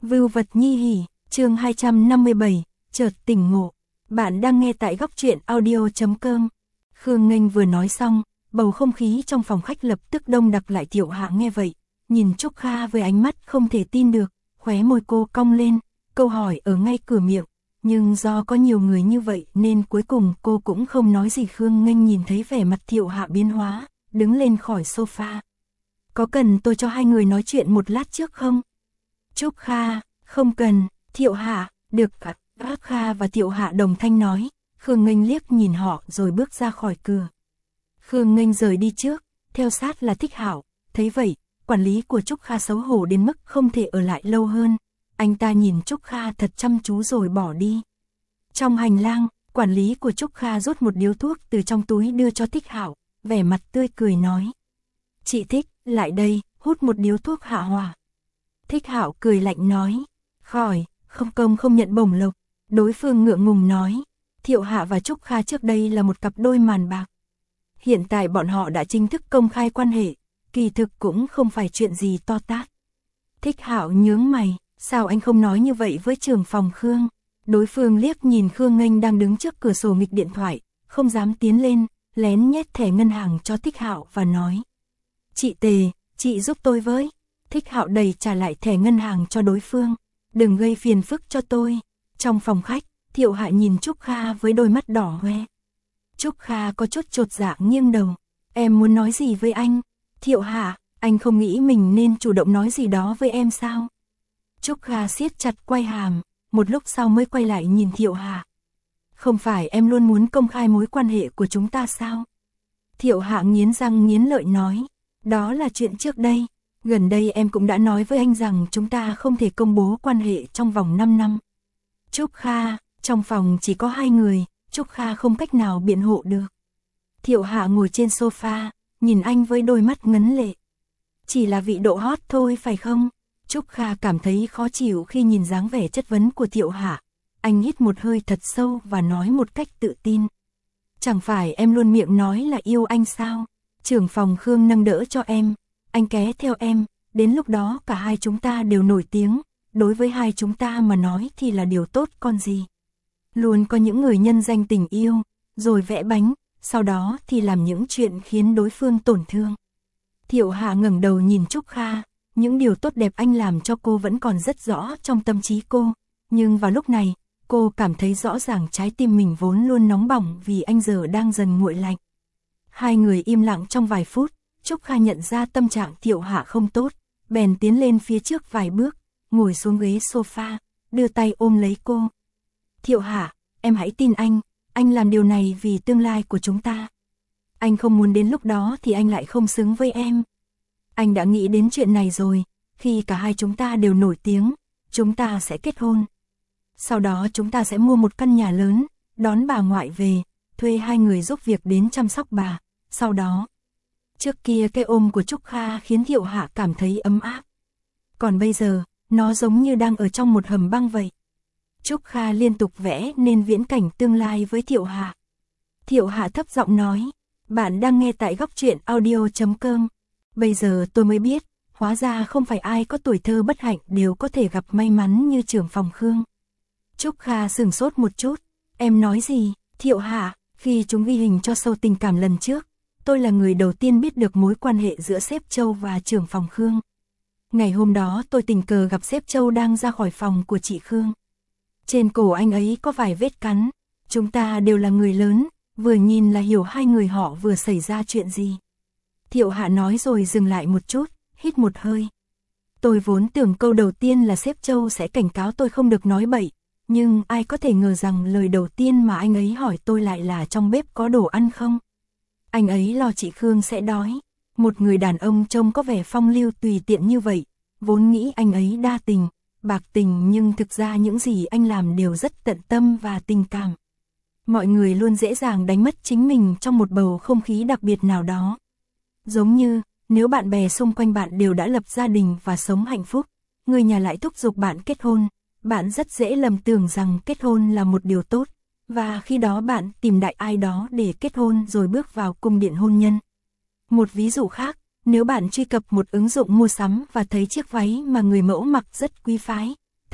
Vưu vật nhi hỉ, chương 257, chợt tỉnh ngộ. Bạn đang nghe tại góc truyện audio.com. Khương Nghênh vừa nói xong, bầu không khí trong phòng khách lập tức đông đặc lại. Thiệu Hạ nghe vậy, nhìn Trúc Kha với ánh mắt không thể tin được, khóe môi cô cong lên, câu hỏi ở ngay cửa miệng, nhưng do có nhiều người như vậy nên cuối cùng cô cũng không nói gì. Khương Nghênh nhìn thấy vẻ mặt Thiệu Hạ biến hóa, đứng lên khỏi sofa. Có cần tôi cho hai người nói chuyện một lát trước không? Trúc Kha, không cần. Thiệu Hạ, được cả. Trúc Kha và Thiệu Hạ đồng thanh nói. Khương Nghênh liếc nhìn họ rồi bước ra khỏi cửa. Khương Nghênh rời đi trước, theo sát là Thích Hạo. Thấy vậy, quản lý của Trúc Kha xấu hổ đến mức không thể ở lại lâu hơn. Anh ta nhìn Trúc Kha thật chăm chú rồi bỏ đi. Trong hành lang, quản lý của Trúc Kha rút một điếu thuốc từ trong túi đưa cho Thích Hạo, vẻ mặt tươi cười nói: "Chị Thích, lại đây, hút một điếu thuốc hạ hỏa." Thích Hạo cười lạnh nói: "Khỏi, không công không nhận bổng lộc." Đối phương ngượng ngùng nói: "Thiệu Hạ và Trúc Kha trước đây là một cặp đôi màn bạc. Hiện tại bọn họ đã chính thức công khai quan hệ, kỳ thực cũng không phải chuyện gì to tát." Thích Hạo nhướng mày: "Sao anh không nói như vậy với trưởng phòng Khương?" Đối phương liếc nhìn Khương Nghênh đang đứng trước cửa sổ nghịch điện thoại, không dám tiến lên, lén nhét thẻ ngân hàng cho Thích Hạo và nói: "Chị Tề, chị giúp tôi với." Thích Hạo đẩy trả lại thẻ ngân hàng cho đối phương: "Đừng gây phiền phức cho tôi." Trong phòng khách, Thiệu Hạ nhìn Trúc Kha với đôi mắt đỏ hoe. Trúc Kha có chút chột dạ nghiêng đầu: "Em muốn nói gì với anh?" "Thiệu Hạ, anh không nghĩ mình nên chủ động nói gì đó với em sao?" Trúc Kha siết chặt quai hàm, một lúc sau mới quay lại nhìn Thiệu Hạ: "Không phải em luôn muốn công khai mối quan hệ của chúng ta sao?" Thiệu Hạ nghiến răng nghiến lợi nói: "Đó là chuyện trước đây. Gần đây em cũng đã nói với anh rằng chúng ta không thể công bố quan hệ trong vòng 5 năm. Trúc Kha, trong phòng chỉ có hai người, Trúc Kha không cách nào biện hộ được." Thiệu Hạ ngồi trên sofa, nhìn anh với đôi mắt ngấn lệ. "Chỉ là vị độ hot thôi phải không?" Trúc Kha cảm thấy khó chịu khi nhìn dáng vẻ chất vấn của Thiệu Hạ. Anh hít một hơi thật sâu và nói một cách tự tin: "Chẳng phải em luôn miệng nói là yêu anh sao? Trưởng phòng Khương nâng đỡ cho em, anh ké theo em, đến lúc đó cả hai chúng ta đều nổi tiếng, đối với hai chúng ta mà nói thì là điều tốt con gì. Luôn có những người nhân danh tình yêu, rồi vẽ bánh, sau đó thì làm những chuyện khiến đối phương tổn thương." Thiệu Hạ ngẩng đầu nhìn Trúc Kha, những điều tốt đẹp anh làm cho cô vẫn còn rất rõ trong tâm trí cô, nhưng vào lúc này, cô cảm thấy rõ ràng trái tim mình vốn luôn nóng bỏng vì anh giờ đang dần nguội lạnh. Hai người im lặng trong vài phút, Trúc Kha nhận ra tâm trạng Thiệu Hạ không tốt, bèn tiến lên phía trước vài bước, ngồi xuống ghế sofa, đưa tay ôm lấy cô. "Thiệu Hạ, em hãy tin anh làm điều này vì tương lai của chúng ta. Anh không muốn đến lúc đó thì anh lại không xứng với em. Anh đã nghĩ đến chuyện này rồi, khi cả hai chúng ta đều nổi tiếng, chúng ta sẽ kết hôn. Sau đó chúng ta sẽ mua một căn nhà lớn, đón bà ngoại về, thuê hai người giúp việc đến chăm sóc bà, sau đó..." Trước kia cái ôm của Trúc Kha khiến Thiệu Hạ cảm thấy ấm áp. Còn bây giờ, nó giống như đang ở trong một hầm băng vậy. Trúc Kha liên tục vẽ nên viễn cảnh tương lai với Thiệu Hạ. Thiệu Hạ thấp giọng nói: "Bạn đang nghe tại góc truyện audio.com. Bây giờ tôi mới biết, hóa ra không phải ai có tuổi thơ bất hạnh đều có thể gặp may mắn như trưởng phòng Khương." Trúc Kha sửng sốt một chút: "Em nói gì?" "Thiệu Hạ, khi chúng ghi hình cho show tình cảm lần trước, tôi là người đầu tiên biết được mối quan hệ giữa sếp Châu và trưởng phòng Khương. Ngày hôm đó tôi tình cờ gặp sếp Châu đang ra khỏi phòng của chị Khương. Trên cổ anh ấy có vài vết cắn. Chúng ta đều là người lớn, vừa nhìn là hiểu hai người họ vừa xảy ra chuyện gì." Thiệu Hạ nói rồi dừng lại một chút, hít một hơi. "Tôi vốn tưởng câu đầu tiên là sếp Châu sẽ cảnh cáo tôi không được nói bậy, nhưng ai có thể ngờ rằng lời đầu tiên mà anh ấy hỏi tôi lại là trong bếp có đồ ăn không. Anh ấy lo chị Khương sẽ đói." Một người đàn ông trông có vẻ phong lưu tùy tiện như vậy, vốn nghĩ anh ấy đa tình, bạc tình, nhưng thực ra những gì anh làm đều rất tận tâm và tình cảm. Mọi người luôn dễ dàng đánh mất chính mình trong một bầu không khí đặc biệt nào đó. Giống như, nếu bạn bè xung quanh bạn đều đã lập gia đình và sống hạnh phúc, người nhà lại thúc giục bạn kết hôn, bạn rất dễ lầm tưởng rằng kết hôn là một điều tốt, và khi đó bạn tìm đại ai đó để kết hôn rồi bước vào cung điện hôn nhân. Một ví dụ khác, nếu bạn truy cập một ứng dụng mua sắm và thấy chiếc váy mà người mẫu mặc rất quý phái,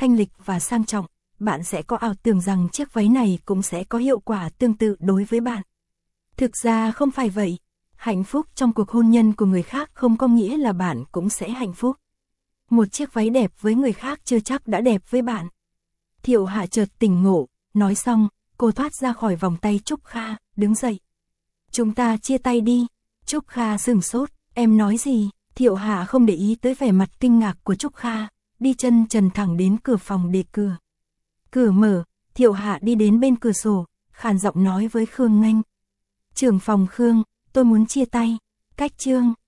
thanh lịch và sang trọng, bạn sẽ có ảo tưởng rằng chiếc váy này cũng sẽ có hiệu quả tương tự đối với bạn. Thực ra không phải vậy. Hạnh phúc trong cuộc hôn nhân của người khác không có nghĩa là bạn cũng sẽ hạnh phúc. Một chiếc váy đẹp với người khác chưa chắc đã đẹp với bạn. Thiệu Hạ chợt tỉnh ngộ, nói xong, cô thoát ra khỏi vòng tay Trúc Kha, đứng dậy. Chúng ta chia tay đi. Trúc Kha sửng sốt, em nói gì? Thiệu Hạ không để ý tới vẻ mặt kinh ngạc của Trúc Kha, đi chân trần thẳng đến cửa phòng để cửa. Cửa mở, Thiệu Hạ đi đến bên cửa sổ, khàn giọng nói với Khương Nghênh. Trưởng phòng Khương, tôi muốn chia tay. Cách chương